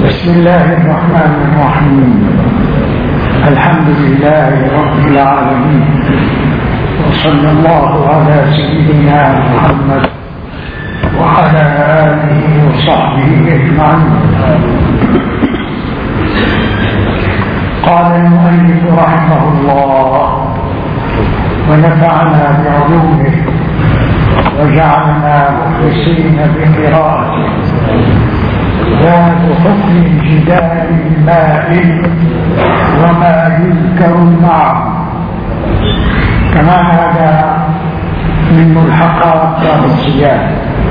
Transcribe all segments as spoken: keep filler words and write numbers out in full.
بسم الله الرحمن الرحيم. الحمد لله رب العالمين، وصلى الله على سيدنا محمد وعلى آله وصحبه أجمعين. قال المؤلف رحمه الله: ونفعنا بعلومه وجعلنا مخلصين بقراءته، ذات حكم جدال الماء وما يذكر معه. كما هذا من ملحقات دار الصيام،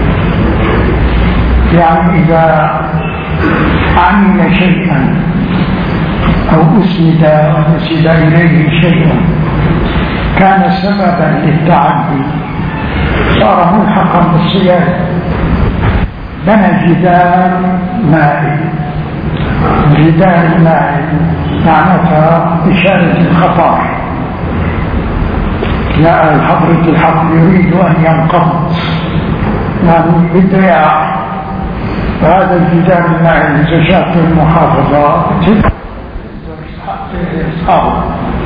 يعني إذا عمل شيئا أو أسند نسب إليه شيئا كان سببا للتعدي صار ملحقا بالصيام. بنى جدار مائي، جدار المائي معناتها إشارة الخطر، لا الحضرة الحق يريد أن ينقض، يعني بالضياع. فهذا الجدار المائي إذا شافت المحافظة أصحابه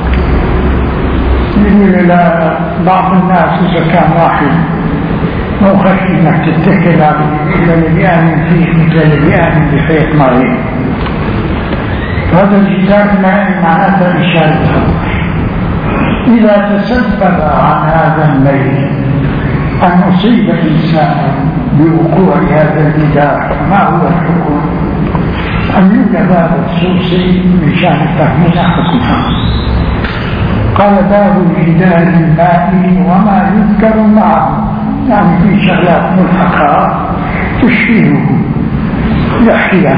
يقول إلى بعض الناس إذا كان واحد مو خشي انك تتكل عليه الا اللي بيامن فيه مثل اللي بيامن بحيث مريض. هذا الجدار المائي معناته اشاره الخطر. اذا تسبب عن هذا الميل ان اصيب الانسان بوقوع هذا الجدار، ما هو الحكم؟ ان يوجد هذا الخصوصي مشان تفهمنا حكمها. قال: باب الجدار المائي وما يذكر معه، يعني في شغلات ملحقة تشبهه يحكيها،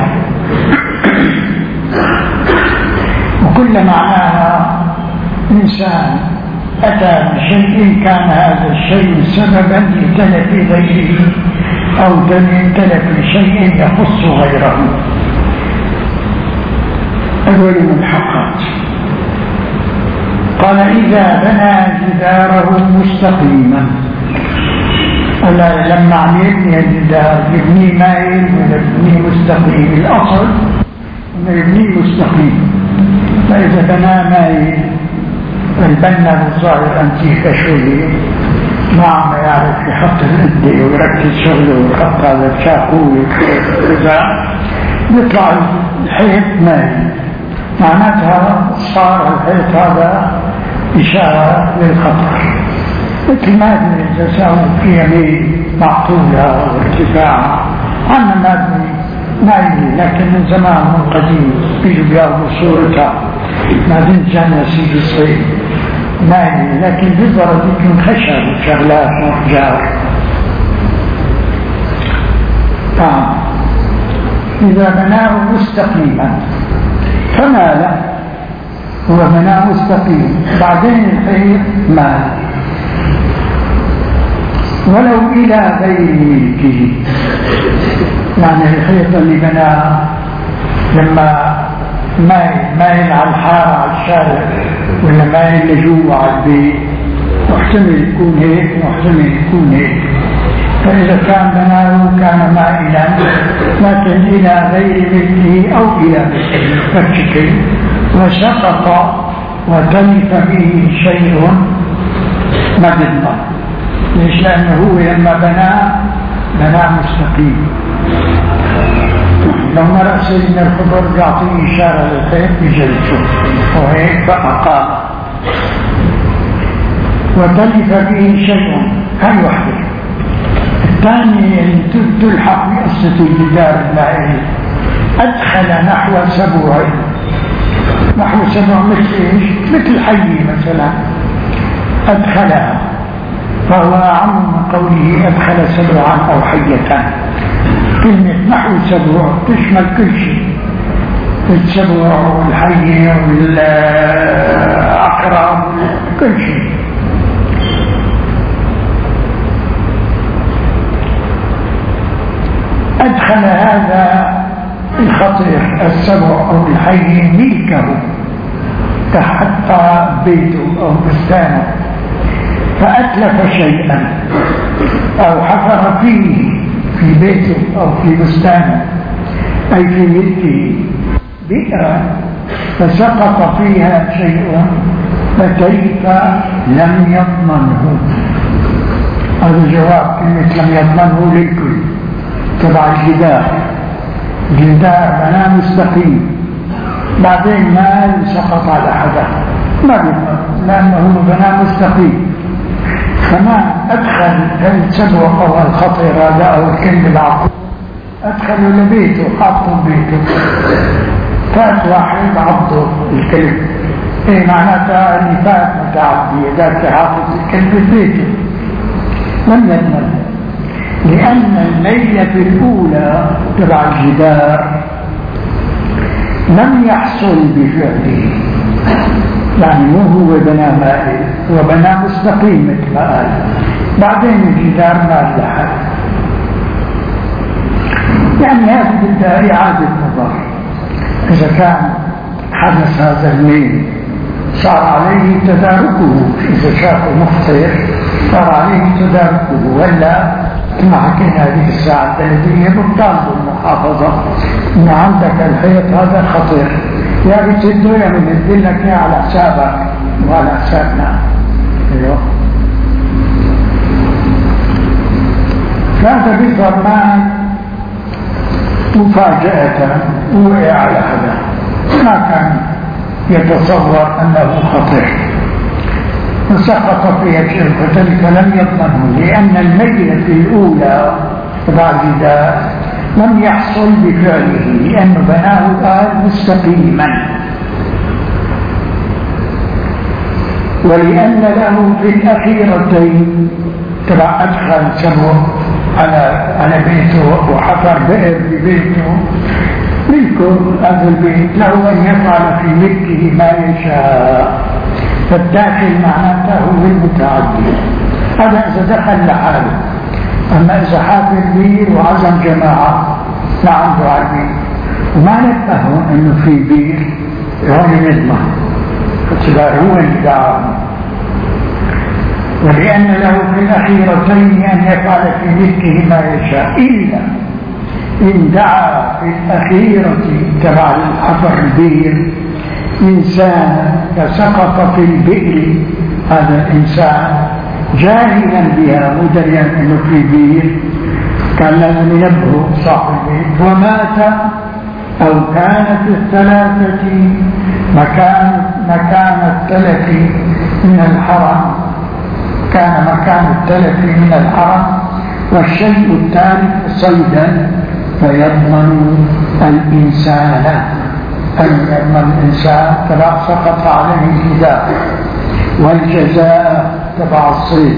وكل معناها إنسان أتى بشيء كان هذا الشيء سببا لتلف غيره أو تلف شيء يخص غيره. أول ملحقات. قال: إذا بنى جداره مستقيما. ولا لما عم يبني الجدار يبني مائل ولا يبني مستقيم؟ الأصل أنه يبني مستقيم. فإذا بنى مائل البنا بالظاهر أنتيكا شوية، ما عم يعرف يحط الإدي ويركز شغله ويحط هذا الشاكوي وكذا، يطلع الحيط مائل. معناتها صار الحيط هذا إشارة للخطر، مثل ما تساوي في يمين معطولة وارتفاع عنا مادني مائي، لكن من زمان من قديم بيجوا بياخذوا صورتها مادن جانا سيدي الصيد مائي، لكن بالضرب يمكن خشب وشغلات وحجار. آه. إذا بناه مستقيما فما له، هو بناه مستقيم، بعدين الحيط مال ولو إلى غير ملكه. يعني الحيط اللي بناه لما مايل مايل على الحارة على الشارع ولا مايل لجوه على البيت، محتمل يكون هيك محتمل يكون هيك. فإذا كان بناه كان مائلا، لكن إلى غير ملكه أو إلى ملكه وسقط وتلف به شيء مدد. ليش؟ لأنه هو لما بناه بناه مستقيم. لما رأى سيدنا الخضر يعطي إشارة للخير بجلسه وهيك فأقام وتلف به شيء. هاي وحده. الثاني اللي تلحق بقصة الجدار المائي، أدخل نحو سبع، نحو سبع مثل إيش؟ مثل حي مثلا أدخلها، فهو أعم من قوله أدخل سبعا أو حية. كلمة نحو سبع تشمل كل شيء، السبع والحي والعقرب كل شيء. أدخل هذا الخطير السبع أو الحي ملكه، حتى بيته أو بستانه، فأتلف شيئا أو حفر فيه في بيته أو في بستانه أي في ملكه بئر فسقط فيها شيء فكيف لم يضمنه؟ هذا جواب كلمة لم يضمنه للكل تبع الجدار. جدار بناء مستقيم بعدين ما سقط على حدا ما بيضمن لأنه بناء مستقيم. كمان أدخل السبوة أو الخطير هذا أو الكلب العقل أدخلوا لبيته حطوا بيته فات واحد عضه الكلب إيه معناتها اللي فات متعدي ذات حافظ الكلب بيته لم يضمن لأن الميلة الأولى تبع الجدار لم يحصل بفعله يعني مو هو بنى مائل هو بنى مستقيم مثل ما قال بعدين الجدار ما لحق يعني هذه بدها إعادة نظر إذا كان حدث هذا الميل صار عليه تداركه إذا شافه مخطئ صار عليه تداركه ولا كما حكينا هذه الساعة الثلاثية بطال بالمحافظة إن عندك الحيط هذا خطير يا بتسده يا بنزل لك يا على حسابك وعلى حسابنا. ايوه كان بيظهر معي مفاجأة وقع على هذا ما كان يتصور أنه خطير فسقط فيها شيء فذلك لم يضمنه لأن الميلة الأولى تبع الجدار لم يحصل بفعله لأنه بناه قال مستقيما ولأن له في الأخيرتين تبع أدخل سبوه على على بيته وحفر بئر ببيته ملكه هذا البيت له أن يفعل في ملكه ما يشاء فالداخل معناته هو المتعدي هذا إذا دخل لحاله. أما إذا حافر بير وعزم جماعة لا عنده عبير وما نبهون أنه في بير هون نظمة فتبقى هو اللي دعاهم ولأن له في الأخيرتين أن يفعل في ملكه ما يشاء إلا إن دعا في الأخيرة تبع الحفر البير إنسان فسقط في البئر هذا الإنسان جاهلا بها مدريا أنه في بير كان لازم ينبه صاحب البيت ومات أو كانت الثلاثة مكان مكان التلف من الحرم كان مكان التلف من الحرم والشيء الثالث صيدا فيضمن الإنسان أن يضمن الإنسان فلا سقط عليه الجزاء والجزاء تبع الصيد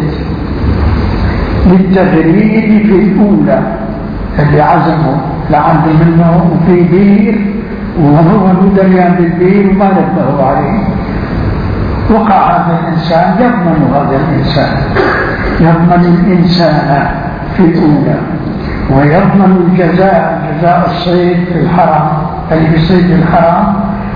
للتغريب في الأولى اللي عزمه لعنده منه في بير وهو مدريان بالبير وما نبهوا عليه وقع هذا الإنسان يضمن هذا الإنسان يضمن الإنسان في الأولى ويضمن الجزاء جزاء الصيد في الحرم اللي بيصيد الحرم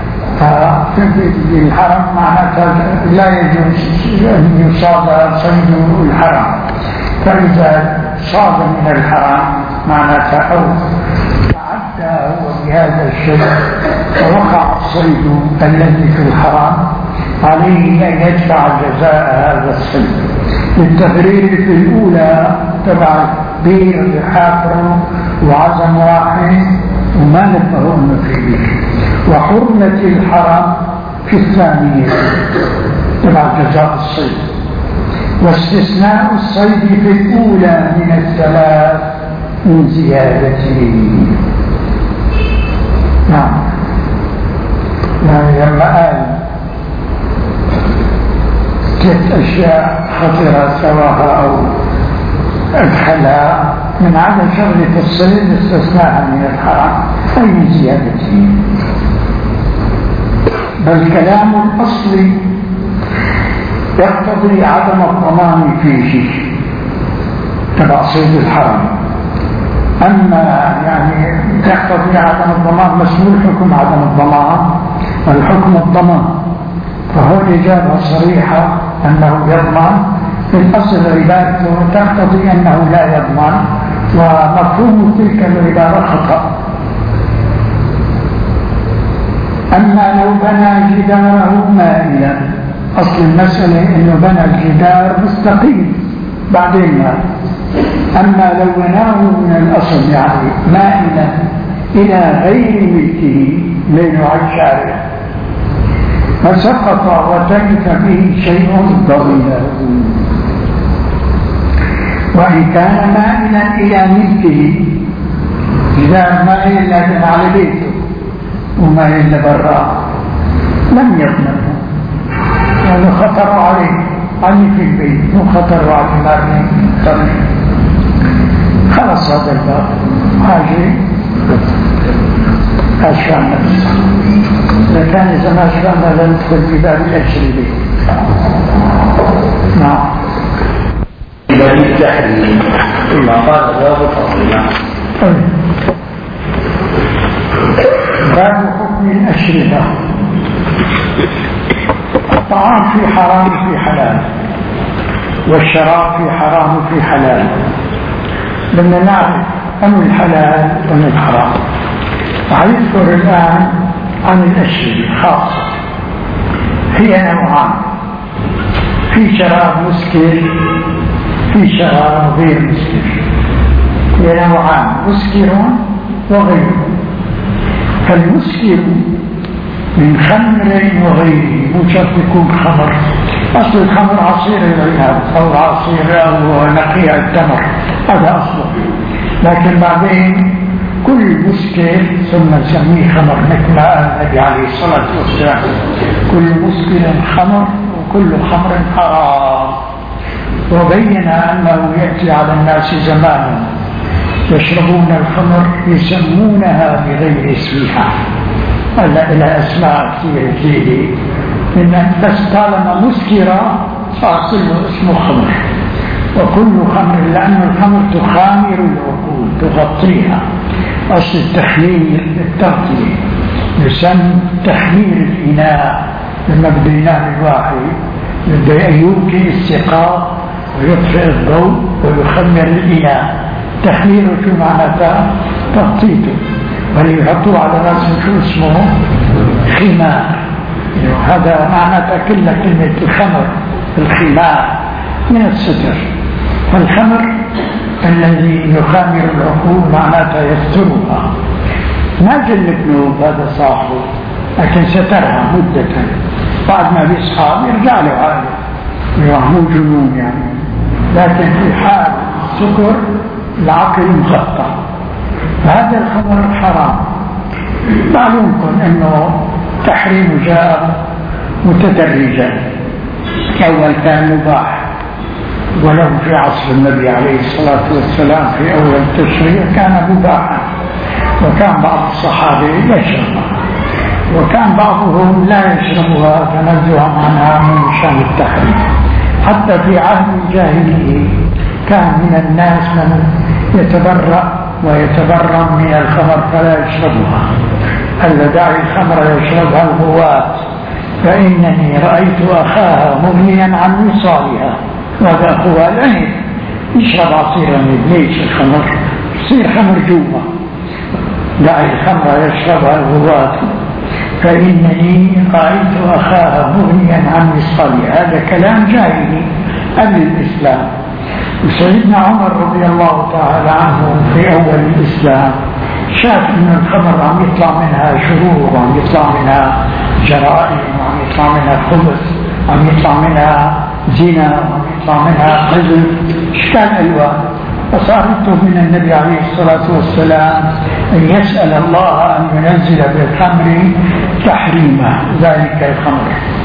ففي الحرم معناتها لا يجوز أن يصاد صيد الحرم فإذا صاد من الحرم معناتها أو تعدى هو بهذا الشيء ووقع الصيد الذي في الحرم عليه أن يدفع جزاء هذا الصيد للتغرير في الأولى تبع بير حافر وعزم واحد وما نبهوا أنه في بير وحرمة الحرم في الثانية تبع جزاء الصيد واستثناء الصيد في الأولى من الثلاث من زيادته. نعم يعني لما قال ثلاث أشياء خطرة سواها أو أدخلها من عدم شغلة الصيد استثناءها من الحرام أي من زيادته بل كلام الأصل يقتضي عدم الضمان فيه تبع صيد الحرام أما يعني يقتضي عدم الضمان مسؤول حكم عدم الضمان والحكم الضمان فهو الإجابة صريحة أنه يضمن في الأصل عبارته تقتضي أنه لا يضمن ومفهوم تلك العبارة خطأ أما لو بنى جداره مائلا، أصل المسألة أنه بنى الجدار مستقيم بعدين ما. أما لو بناه من الأصل يعني مائلا إلى غير ملكه من عشاره فسقط وتلف به شيء ضريب، وإن كان مائلا إلى ملكه إذا مائل لكن على بيته ومائل لبراء لم يضمنه، لأنه خطر عليه علي في البيت مو خطر على المال طريق. خلص هذا الباب حاجة أشفعنا بالصحة. إذا كان إذا ما أشفعنا لندخل في باب الأجربة. نعم. باب التحريم ما قال باب فضلنا. باب حكم الأشربة. الطعام في حرام في حلال، والشراب في حرام في حلال. بدنا نعرف أم الحلال ومن الحرام. وحيذكر الآن عن الأشربة خاصة. هي نوعان، في شراب مسكر في شراب غير مسكر. هي نوعان، مسكر وغيره. فالمسكر من خمر وغيره، مو شرط يكون خمر. أصل الخمر عصير العنب أو عصير أو نقيع التمر، هذا أصله. لكن بعدين كل مسكر ثم نسميه خمر، مثل ما قال النبي عليه الصلاة والسلام كل مسكر خمر وكل خمر حرام. وبين أنه يأتي على الناس زمان يشربون الخمر يسمونها بغير اسمها، هلا لها أسماء كثيرة جديدة، بس طالما مسكرة صار كله اسمه خمر. وكل خمر لأن الخمر تخامر العقول تغطيها. أصل التخمير التغطية يسمى تخمير الإناء. لما بده ينام الواحد بده يوكي السقاء ويطفئ الضوء ويخمر الإناء. تخميره شو معناتها؟ تغطيته. وليحطوه على رأسه شو اسمه؟ خمار. هذا معناتها كل كلمة الخمر الخمار من الستر. فالخمر الذي يخامر العقول معناتها يسترها. ما جل بنوب هذا صاحبه، لكن سترها مدة، بعد ما بيصحى يرجع له عادي، مو جنون يعني. لكن في حال السكر العقل مغطى. هذا الخمر حرام. معلومكم انه تحريم جاء متدرجا. اول كان مباح، ولو في عصر النبي عليه الصلاة والسلام في اول التشريع كان مباحا، وكان بعض الصحابة يشربها، وكان بعضهم لا يشربها تنزها عنها من شان التحريم. حتى في عهد الجاهلية كان من الناس من يتبرأ ويتبرم من الخمر فلا يشربها. هل داعي الخمر يشربها الغواة، فإنني رأيت أخاها مغنيا عن وصالها. وهذا أخوها العنب يشرب عصير عنب، ليش الخمر يصير خمر جوا. داعي الخمر يشربها الغواة فإنني رأيت أخاها مغنيا عن وصالها. هذا كلام جاهلي قبل الإسلام. وسيدنا عمر رضي الله تعالى عنه في أول الإسلام شاف أن الخمر عم يطلع منها شرور، وعم يطلع منها جرائم، وعم يطلع منها خبث، عم يطلع منها زنا، وعم يطلع منها قذف، اشكال ألوان. فصار يطلب من النبي عليه الصلاة والسلام أن يسأل الله أن ينزل بالخمر تحريما ذلك الخمر.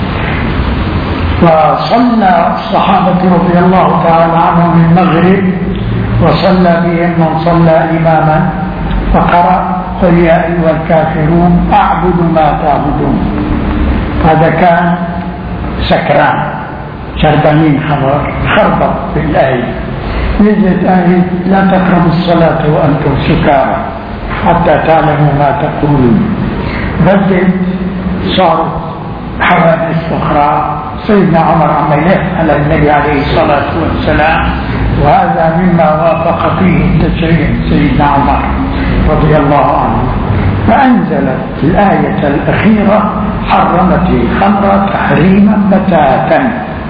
فصلى الصحابة رضي الله تعالى عنهم المغرب، وصلى بهم من صلى إماما، فقرأ قل يا أيها الكافرون أعبد ما تعبدون. هذا كان سكران شربانين خمر، خربط في الآية. نزلت آية لا تقربوا الصلاة وأنتم سكارى حتى تعلموا ما تقولون. بدت صارت حوادث أخرى. سيدنا عمر عم يسأل النبي عليه الصلاة والسلام، وهذا مما وافق فيه التشريع سيدنا عمر رضي الله عنه. فأنزلت الآية الأخيرة حرمت الخمر تحريما بتاتا.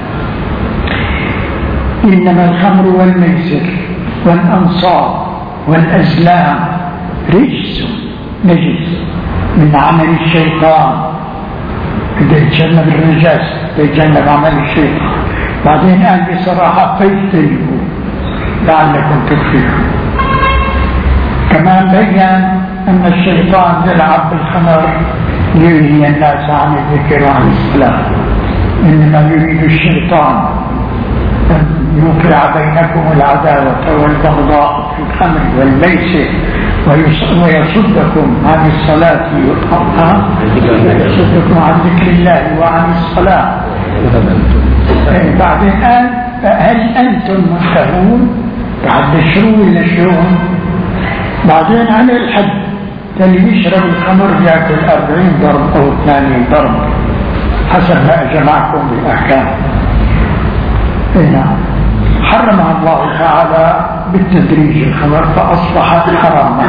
إنما الخمر والميسر والأنصاب والأزلام رجس نجس من عمل الشيطان، إذا يتجنب الرجاس يتجنب عمل الشيطان. بعدين قال بصراحة فاجتنبوا لعلكم تفلحون. كمان بيّن أن الشيطان يلعب بالخمر ليلهي الناس عن الذكر وعن الصلاة. إنما يريد الشيطان أن يوقع بينكم العداوة والبغضاء في الخمر والميسر ويصدكم عن الصلاة ويصدكم عن ذكر الله وعن الصلاة. بعدين قال هل أنتم منتهون؟ بعد شرو ولا شلون؟ بعدين عن الحد اللي يشرب الخمر يأكل أربعين ضرب أو ثمانين ضرب حسب ما أجمعكم بالأحكام. نعم. حرمها الله تعالى بالتدريج الخمر فأصبحت حراما،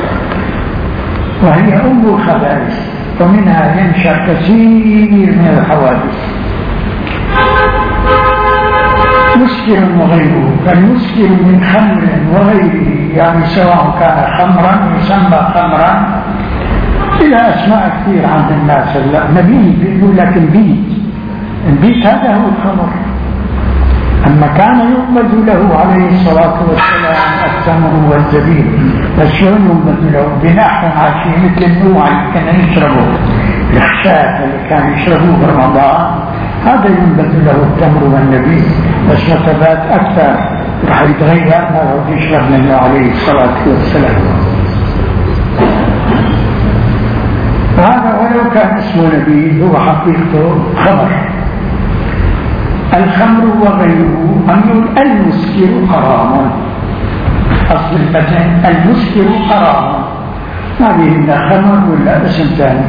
وهي أم الخبائث، ومنها ينشأ كثير من الحوادث. مسكر وغيره، فالمسكر من خمر وغيره، يعني سواء كان خمرا يسمى خمرا إلى أسماء كثير عند الناس. نبيت بيقول لك البيت، البيت هذا هو الخمر. أما كان يؤمد له عليه الصلاة والسلام التمر والزبيب، بس شلون يؤمد له؟ بنحو عاشي مثل النوع اللي كان يشربه الخشاف اللي كان يشربوه برمضان، هذا ينبت له التمر والنبيذ، بس نتبات أكثر راح يتغير ما هو يشرب منه عليه الصلاة والسلام. هذا ولو كان اسمه نبيذ هو حقيقته خمر. الخمر وغيره أن المسكر حرام، أصل المتن المسكر حرام، ما به إلا خمر ولا اسم ثاني.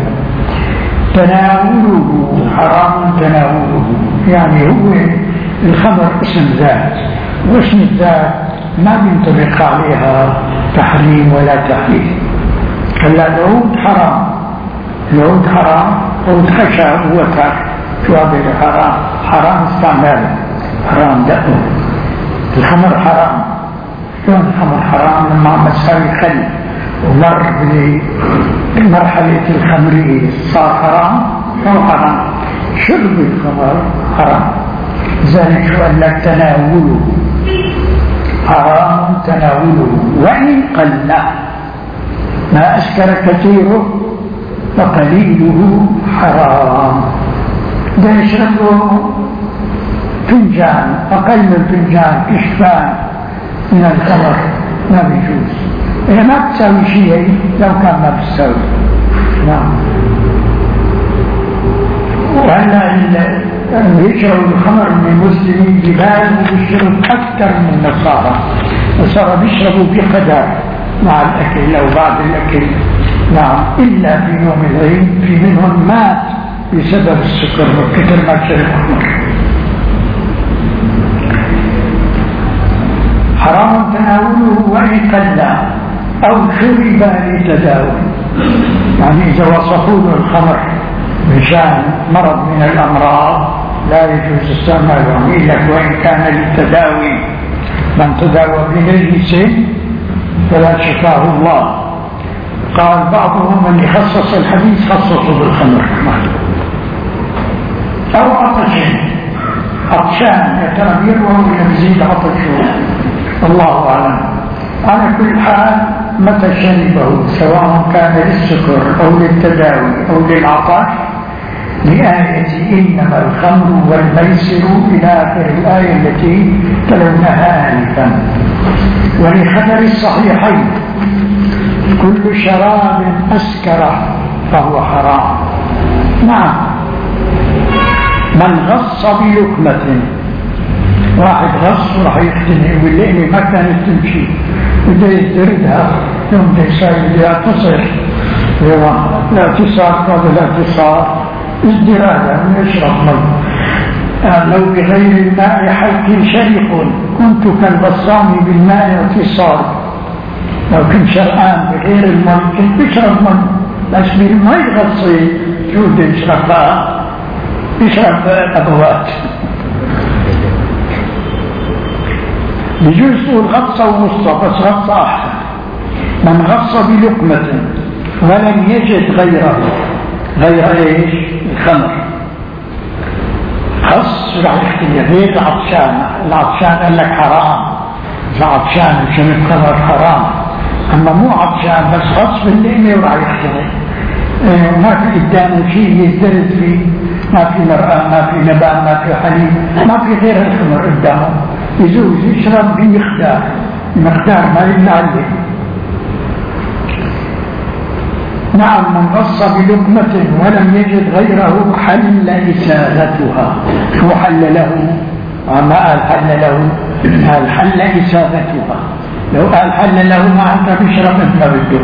تناوله حرام، تناوله يعني هو الخمر اسم ذات، واسم الذات ما بينطبق عليها تحريم ولا تحليل. هلا العود حرام، العود حرام، عود خشب وتر شو هذا حرام، حرام استعماله، حرام دقه. الخمر حرام، شلون الخمر حرام؟ لما مساوي خل ومر بمرحلة الخمرية صار حرام، هو حرام. شرب الخمر حرام، ذلك شو قال لك تناوله حرام، تناوله وإن قل ما أسكر كثيره فقليله حرام. ده يشرب له فنجان أقل من فنجان كشفان من الخمر ما بيجوز. هي ما بتساوي شيء لو كان ما بتساوي. نعم. وهلا اللي يشرب الخمر من المسلمين جبال ويشرب أكثر من النصارى. النصارى بيشربوا بقدر مع الأكل أو بعد الأكل. نعم. إلا في يوم العيد في منهم مات بسبب السكر وكثر ما شرب خمر. حرام تناوله وإن قل أو شرب لتداوي، يعني إذا وصفوا له الخمر مشان مرض من الأمراض لا يجوز استعماله إلا وإن كان للتداوي. من تداوى بنجس فلا شفاه الله. قال بعضهم من يخصص الحديث خصصه بالخمر أو عطش، عطشان يتنبير وهو يزيد عطشه، الله أعلم. على كل حال متى شربه سواء كان للسكر أو للتداوي أو للعطش لآية إنما الخمر والميسر إلى آخر الآية التي تلونها آنفا. ولخبر الصحيحين كل شراب أسكر فهو حرام. نعم. من غص بلقمة، واحد غص وراح يقتنع واللقمة ما كانت تمشي بده يزدردها يوم ده يساوي لا تصر لا تصار قبل لا تصار ازدرادا ويشرب مي. لو بغير الماء حلق شرق كنت كالبصام بالماء اتصال. لو كنت شرقان بغير الماء كنت بشرب مي بس ما يغصي جود يشربها يشرب أبوات. بجوز تقول غصة ووسطى بس غصة أحسن. من غص بلقمة ولم يجد غيره غير ايش؟ الخمر خص راح يحكي غير العطشان. العطشان قال لك حرام، العطشان وشرب خمر حرام، اما مو عطشان بس خص باللقمة وراح يحكي اه ما في قدامه شيء يزدرد فيه، ما في مرأة، ما في لبن، ما في حليب، ما في غير الخمر قدامه، يجوز يشرب بمقدار مقدار ما يمنعه. نعم من غص بلقمة ولم يجد غيره حل إساغتها. شو حل له؟ ما قال حل له، قال حل إساغتها. لو قال حل له ما أنت بشرب مثل ما بده.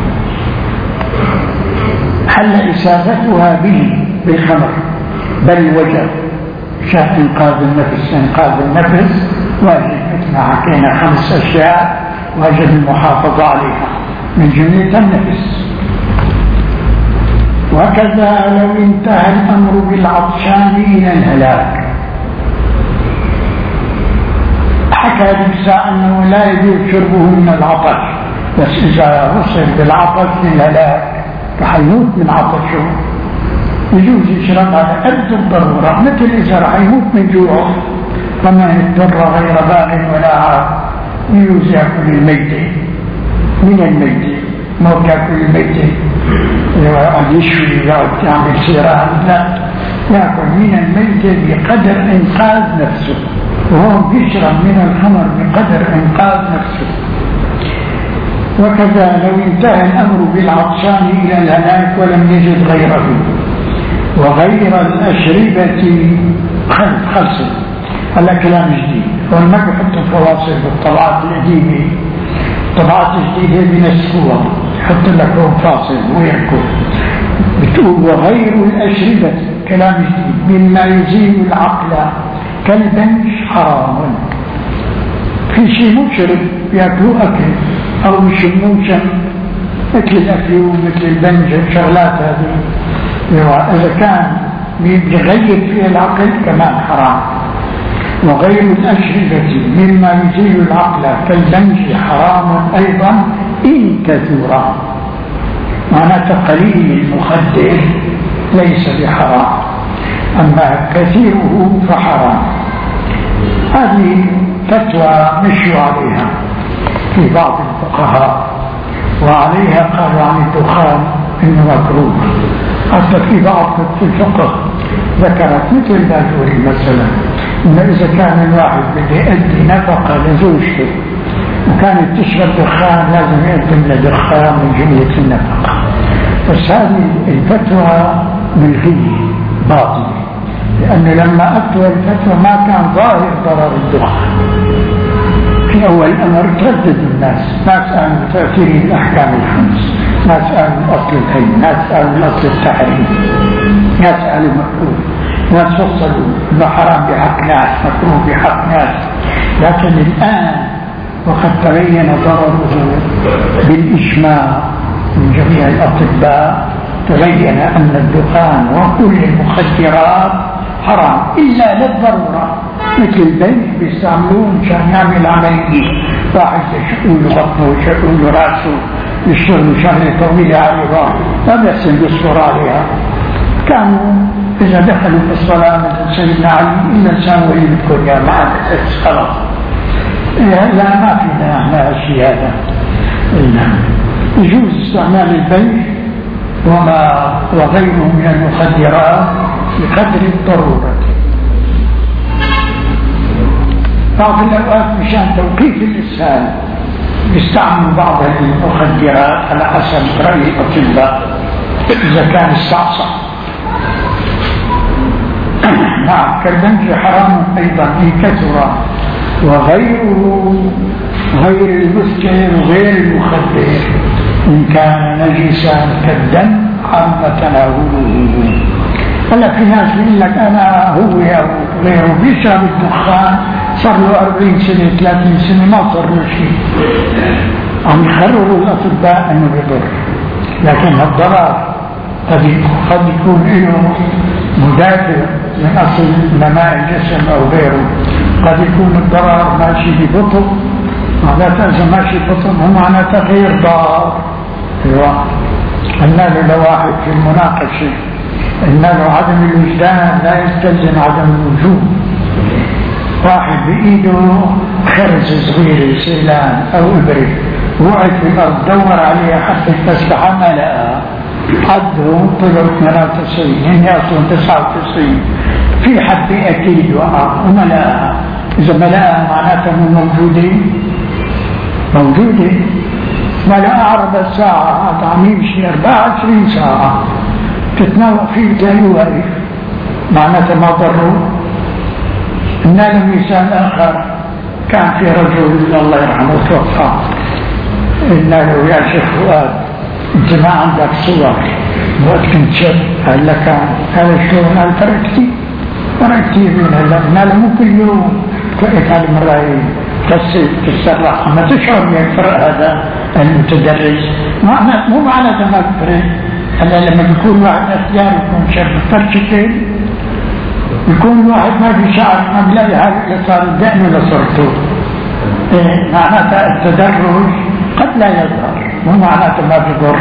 حل إساغتها به بالخمر بل وجب شاء إنقاذ النفس. إنقاذ النفس واجب مثل ما حكينا خمس أشياء واجب المحافظة عليها من جملة النفس. وكذا لو انتهى الأمر بالعطشان إلى الهلاك. حكى الإنسان أنه لا يجوز شربه من العطش، بس إذا وصل بالعطش للهلاك فحيموت من عطشه يجوز يشرب على قد الضرورة، مثل إذا رح يموت من جوعه فمن اضطر غير باغ ولا عاد يجوز يأكل الميتة من الميتة، ما يأكل الميتة يقعد يشوي يقعد يعمل سيران، لا، يأكل من الميتة بقدر إنقاذ نفسه، وهو يشرب من الخمر بقدر إنقاذ نفسه. وكذا لو انتهى الأمر بالعطشان إلى الهلاك ولم يجد غيره وغير الأشربة خلف خلص. هلا كلام جديد، وما بيحطوا فواصل بالطبعات القديمة، الطبعات الجديدة بينسخوها يحط لك هون فاصل ويحكوا. بتقول وغير الأشربة كلام جديد مما يزيل العقل كالبنج حرام. في شيء مشرب بياكلوا أكل أو يشموا شم مثل الأفيون مثل البنج الشغلات هذه، إذا كان بيغير فيها العقل كمان حرام. وغير الأشربة مما يزيل العقل كالبنج حرام أيضا إن كثيرا، معناته قليل المخدر ليس بحرام، أما كثيره فحرام. هذه فتوى مشوا عليها في بعض الفقهاء، وعليها قالوا عن الدخان إنه مكروه. حتى في بعض في الفقه ذكرت مثل الباجوري مثلا إن إذا كان الواحد بده يؤدي نفقة لزوجته وكانت تشرب دخان لازم يقدم له دخان من جملة النفقة. بس هذه الفتوى ملغية باطلة، لأنه لما أفتوى الفتوى ما كان ظاهر ضرر الدخان. في أول الأمر تردد الناس، ما سألوا تأثير الأحكام الخمس، ما سألوا الأصل الحين، ما سألوا الأصل التحريم، ما سألوا مكروه، ما فصلوا ما حرام بحق ناس مكروه بحق ناس. لكن الآن وقد تبين ضرره بالإجماع من جميع الأطباء، تبين أن الدخان وكل المخدرات حرام إلا للضرورة، مثل البنج بيستعملوه مشان يعمل عملية، واحد يشقوا له بطنه ويشقوا له راسه يشتغلوا شغلة طويلة على الرأس ما بيحسن بالصورة عليها. كانوا إذا دخلوا في الصلاة مثل سيدنا علي إلا الإنسان وهي بتكون يا معاد خلاص لا ما فينا احنا الشيء هذا. يجوز استعمال البنج وما وغيره من المخدرات بقدر الضرورة. بعض الأوقات مشان توقيف الإسهال يستعمل بعض المخدرات على حسب رأي الأطباء إذا كان استعصى. نعم كالبنج حرام أيضا إن كثر، وغيره غير المسكر وغير المخدر إن كان نجسا كالدم عم تناوله. هلا في ناس يقول لك أنا هو أو غيره بيشرب الدخان صار له أربعين سنة ثلاثين سنة ما صار له شيء، عم يخرروا الأطباء أنه بيضر. لكن الضرر قد يكون له مدافع من أصل نماء الجسم أو غيره. قد يكون الضرر ماشي ببطء، معناته إذا ماشي ببطء هو معناته غير ضار. أيوة. قلنا له واحد في المناقشة إن له عدم الوجدان لا يستلزم عدم الوجود. واحد بإيده خرز صغير سيلان أو إبرة وقعت في الأرض دور عليها حتى تسبح ما لقاها، حده طلعوا اثنين وتسعين، هن أصلا تسعة وتسعين، في حد أكيد وقع وما لقاها. إذا ما لقاها معناته من موجودين موجودة. ما لقى أربع ساعة عم يمشي أربعة وعشرين ساعة تتنوع فيه تاني واقف، معناته ما ضروا. إن له مثال آخر، كان في رجل الله يرحمه توفى، إن له يا شيخ فؤاد أنت ما عندك صور وقت كنت شاب؟ قال لك هذا شلون؟ قال تركتي تركتي من هلا. قال له مو كل يوم كنت على المراية تسرح ما تشعر بالفرق هذا المتدرج. مو معنى ما تفرق. هلا لما يكون واحد اختيار يكون شاب فرشتين، يكون واحد ما في شعر ما بلاقي هذا صار الدقن ولا صرته. إيه معناته التدرج قد لا يظهر، مو معناته ما بيضر.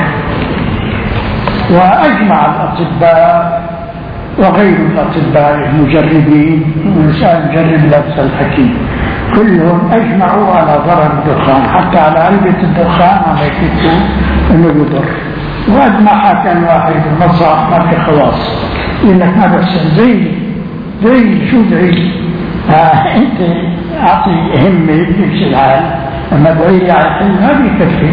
واجمع الاطباء وغير الاطباء المجربين والانسان مجرب لبس الحكيم كلهم اجمعوا على ضرر الدخان، حتى على علبه الدخان عم يكتبوا انه يضر. وقد ما حكى الواحد المصاح ما في خواص يقول لك ما بس زي زي شو زي آه انت اعطي همه يمشي الحال، اما بعيد على الحل ما بيكفي.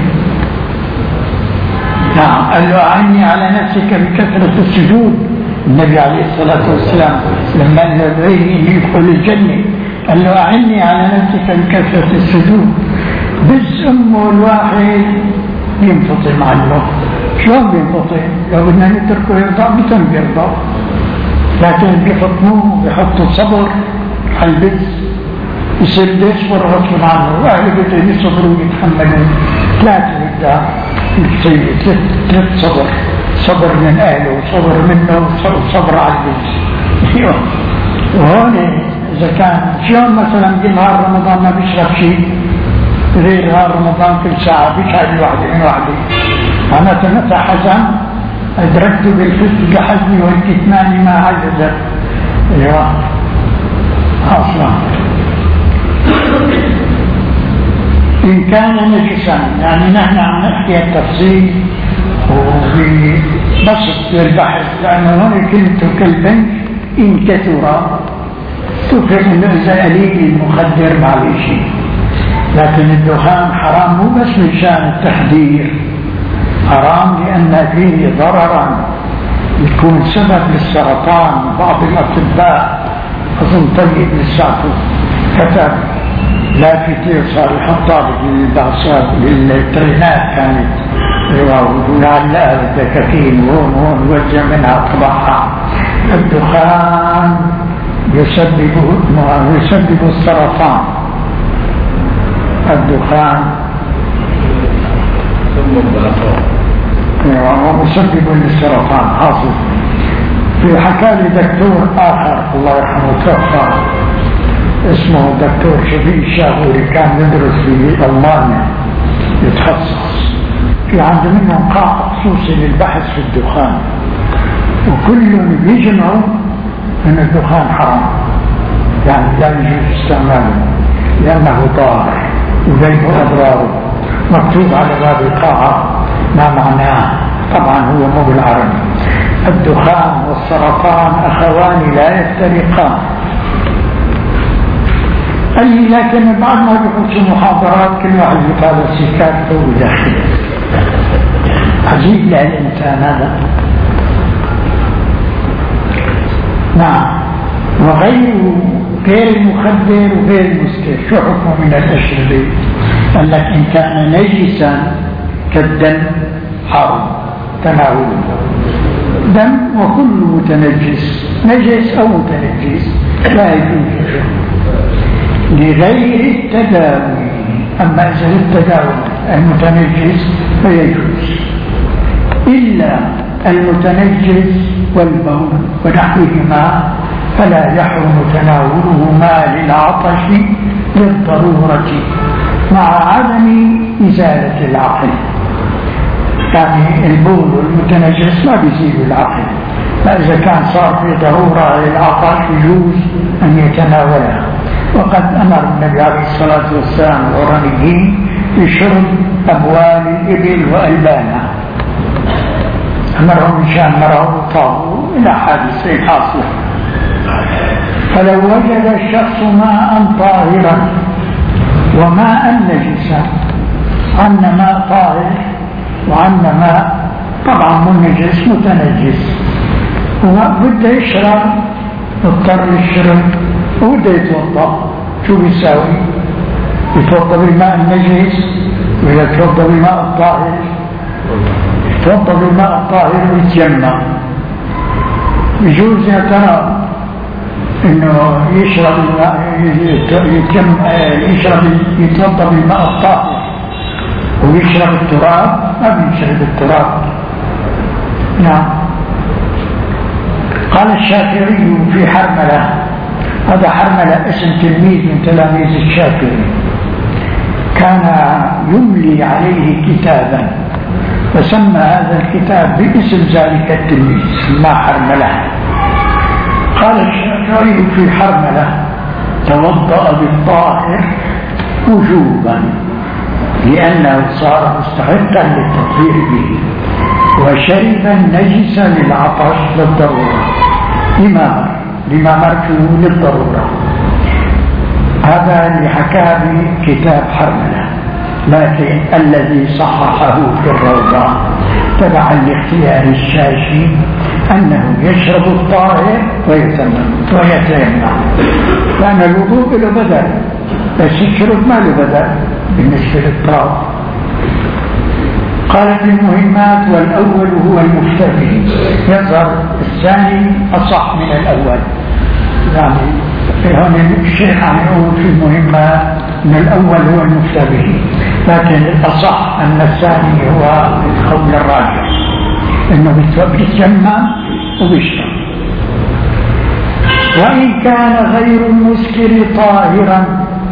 نعم. قال له أعني على نفسك بكثرة السجود. النبي عليه الصلاة والسلام لما قال له ادعيني يدخل الجنة قال له أعني على نفسك بكثرة السجود. بس أمه الواحد ينفطم عنه. شلون بينفطم؟ لو بدنا نتركه يرضى بتم بيرضى، لكن بيفطموه بيحطوا صبر على البس يصير يصبر غصب عنه، واهل بيته يصبروا ويتحملوا. ثلاثة بالدار ثلاث صبر، صبر من اهله وصبر منه وصبر على البيت. وهون اذا كان شلون مثلا بنهار رمضان ما بيشرب شيء، غير نهار رمضان كل ساعة بيشرب لوحده من وحده، معناته متى حزن أدركت بالفتح بحزمي والكتمان ما عجزت. ايوه اصلا إن كان نجسا، يعني نحن عم نحكي التفصيل وبسط للبحث، لأنه هون كلمة كالبنج إن كثر تفهم إنه إذا قليل المخدر مع شيء. لكن الدخان حرام مو بس من شان التخدير، حرام لأن فيه ضررا يكون سبب للسرطان. بعض الأطباء أظن طيب للساعته كتب لا كثير صار يحطها بالبعصات بالترينات كانت ولعلها بالدكاكين وهون وهون وجه منها طبعها. الدخان يسبب يسبب السرطان. الدخان ومسبب للسرطان حاصل. في حكى لي دكتور آخر الله يرحمه توفى اسمه دكتور شفيق الشاغوري، كان يدرس في ألمانيا يتخصص في عنده منهم قاعة خصوصي للبحث في الدخان، وكلهم بيجمعوا أن الدخان حرام، يعني لا يجوز استعماله لأنه ضار وله أضراره. مكتوب على باب القاعة ما معناه، طبعا هو مو بالعربي. الدخان والسرطان أخوان لا يفترقان. قال لي لكن بعد ما بيحطوا محاضرات كل واحد يطالع سكاته ويدخل. عجيب للإنسان هذا. نعم. وغيره غير المخدر وغير المسكر شو حكمه من الأشربة؟ قال لك إن كان نجسا كالدم حرام تناوله. دم وكل متنجس نجس أو متنجس لا يجوز لغير التداوي. أما إذا التداوي المتنجس فيجوز. إلا المتنجس والبول ونحوهما فلا يحرم تناولهما للعطش للضرورة مع عدم إزالة العقل. يعني البول والمتنجس ما بيزيل العقل، فإذا كان صار في ضرورة للعطش يجوز أن يتناولها. وقد أمر النبي عليه الصلاة والسلام العرانيين بشرب أبوال الإبل وألبانها، أمرهم مشان مرضوا وطابوا إلى حادثة حاصلة. فلو وجد الشخص ماء طاهرا وماء نجسا، عندنا ماء طاهر وعندنا ماء طبعا منجس متنجس، وبده يشرب اضطر للشرب وبده يتوضا، شو بيساوي؟ يتوضا بالماء النجس ولا يتوضا بالماء الطاهر؟ يتوضا بالماء الطاهر ويتيمم. يجوز يا ترى انه يشرب الماء يتم يشرب يتوضا بالماء الطاهر ويشرب التراب؟ ما بيشرب التراب. نعم. قال الشافعي في حرملة، هذا حرملة اسم تلميذ من تلاميذ الشافعي، كان يملي عليه كتابا فسمى هذا الكتاب باسم ذلك التلميذ، سماه حرملة. قال الشافعي في حرملة: توضأ بالطاهر وجوبا لأنه صار مستحقا للتطهير به، وشرب النجس للعطش للضرورة لما لما مرته للضرورة. هذا اللي حكاه بكتاب حرملة، لكن الذي صححه في الروضة تبعا لاختيار الشاشي أنه يشرب الطاهر ويتيمم ويتيمم، لأن الوضوء له بدل، بس الشرب ما له بدل بالنسبة للطاهر. قال في المهمات: والأول هو المفتدي. يظهر الثاني أصح من الأول، يعني هون الشيخ عم يقول في المهمات أن الأول هو المفتدي، لكن الأصح أن الثاني هو القول الراجح، أنه بيتجمع وبيشرب. وإن كان غير المسكر طاهرا.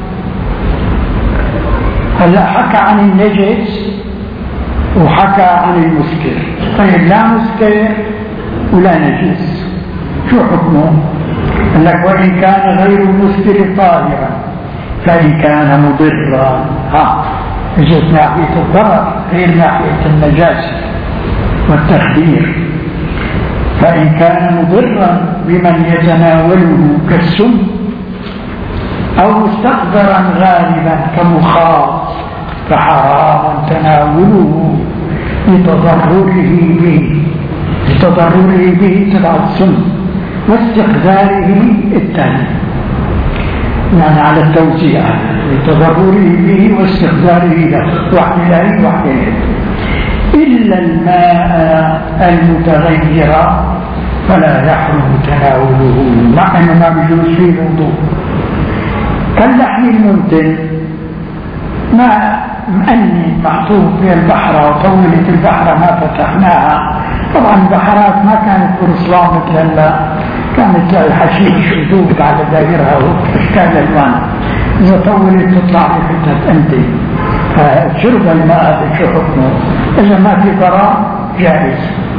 هلا حكى عن النجس وحكى عن المسكر، طيب لا مسكر ولا نجس، شو حكمه؟ قال لك: وإن كان غير المسكر طاهرا فإن كان مضرا. ها اجت ناحية الضرر غير ناحية النجاسة والتخدير. فإن كان مضرا بمن يتناوله كالسم أو مستقدرا غالبا كمخاط فحرام تناوله لتضرره به لتضرره به تبع السم واستقداره الثاني، يعني على التوزيع، لتضرره به واستقداره له، واحد لا واحد لا. إلا الماء المتغير فلا يحرم تناوله، مع أنه ما بيجوز فيه الوضوء. كاللحم المنتن، ما مأني محطوط في البحرة وطولت البحرة ما فتحناها، طبعا البحرات ما كانت برسلان مثل هلا، كانت الحشيش وذوب على دائرها واشكال الوان، اذا طولت تطلع في حته انتي. فشرب الماء هذا شو حكمه؟ اذا ما في ضرر جائز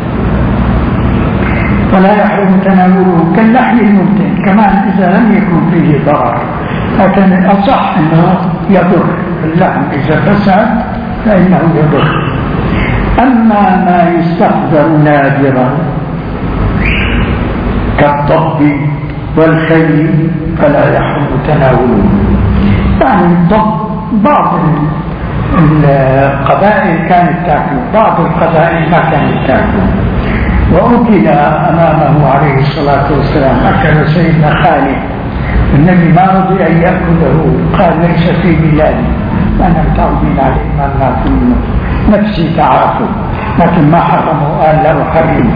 ولا يحرم تناوله. كاللحم المنتن كمان اذا لم يكن فيه ضرر، لكن الاصح انه يضر اللحم، اذا فسد فانه يضر. أما ما يستقدر نادرا كالضب والخيل فلا يحرم تناوله. يعني الضب بعض القبائل كانت تأكل، بعض القبائل ما كانت تأكل، وأكل أمامه عليه الصلاة والسلام. أكل سيدنا خالد، النبي ما رضي أن يأكله، قال: ليس في بلادي، أنا متعودين عليه ما ناكل منه، نفسي تعافوا، لكن ما حرمه، قال لا أحرمه.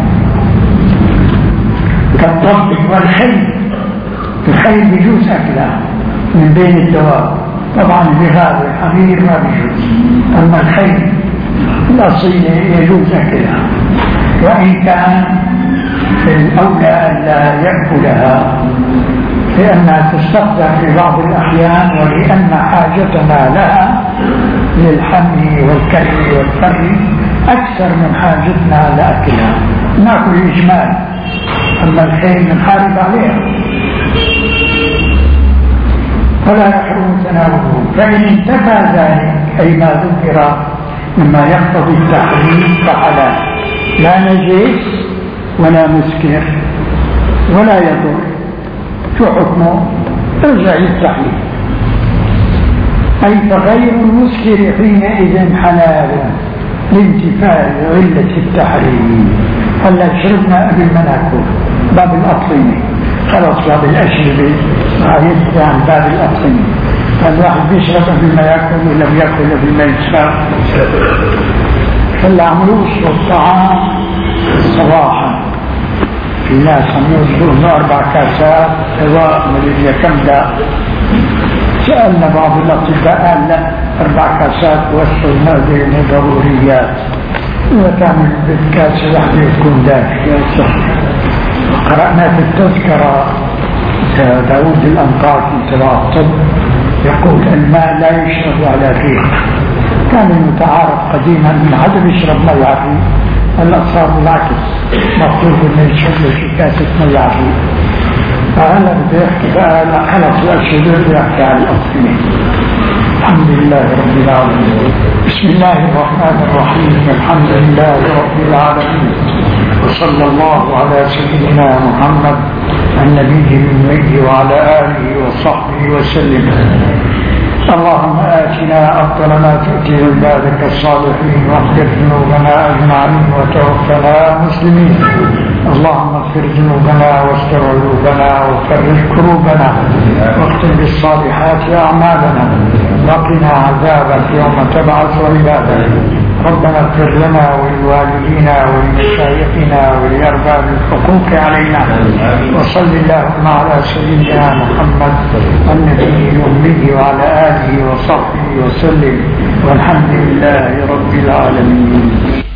كالضب والخيل، الخيل بيجوز أكلها من بين الدواب، طبعا البغال والحمير ما بيجوز، أما الخيل الأصيل يجوز أكلها. وإن كان الأولى ألا يأكلها لأنها تستخدم في بعض الأحيان ولأن حاجتنا لها للحمل والكلب والفر أكثر من حاجتنا لأكلها. نأكل إجمال، أما الحين نحارب عليها فلا يحرم تناوله. فإن انتفى ذلك أي ما ذكر مما يقتضي التحريم فحلال، لا نجس ولا مسكر ولا يضر. شو حكمه؟ ارجع للتحليل. أي فغير المسكر حينئذ حلال لانتفاء علة التحريم. هلا شربنا قبل ما ناكل، باب الأطعمة خلاص، باب الأشربة عرفت عن باب الأطعمة. فالواحد بيشرب قبل ما ياكل ولا بياكل قبل ما يشرب. هلا عملوا يشرب الطعام صباحا، في ناس عملوا يشربوا أربع كاسات سواء مليئة كمدة. سألنا بعض الأطباء قال لا، أربع كاسات وصل هذه ضروريات، وتعمل بالكاس واحدة يكون دافئ. قرأنا في التذكرة داود الأنطاكي تبع الطب يقول الماء لا يشرب على فيه. كان المتعارف قديما من عدم يشرب مياه فيه، هلا صار بالعكس، مطلوب انه يشرب في كاسة مياه فيه. فهلا بده يحكي بقى خلص الأشهر يحكي على الأطعمة. الحمد لله رب العالمين. بسم الله الرحمن الرحيم. الحمد لله رب العالمين، وصلى الله على سيدنا محمد النبي الأمي وعلى آله وصحبه وسلم. اللهم آتنا أفضل ما تؤتي عبادك الصالحين، واغفر ذنوبنا أجمعين، وتوفنا مسلمين. اللهم اغفر ذنوبنا واستر عيوبنا وفرج كروبنا، واختم بالصالحات أعمالنا، وقنا عذابك يوم تبعث عبادك. ربنا اغفر لنا ولوالدينا ولمشايخنا ولأرباب الحقوق علينا، وصل اللهم على سيدنا محمد النبي الأمي وعلى آله وصحبه وسلم، والحمد لله رب العالمين.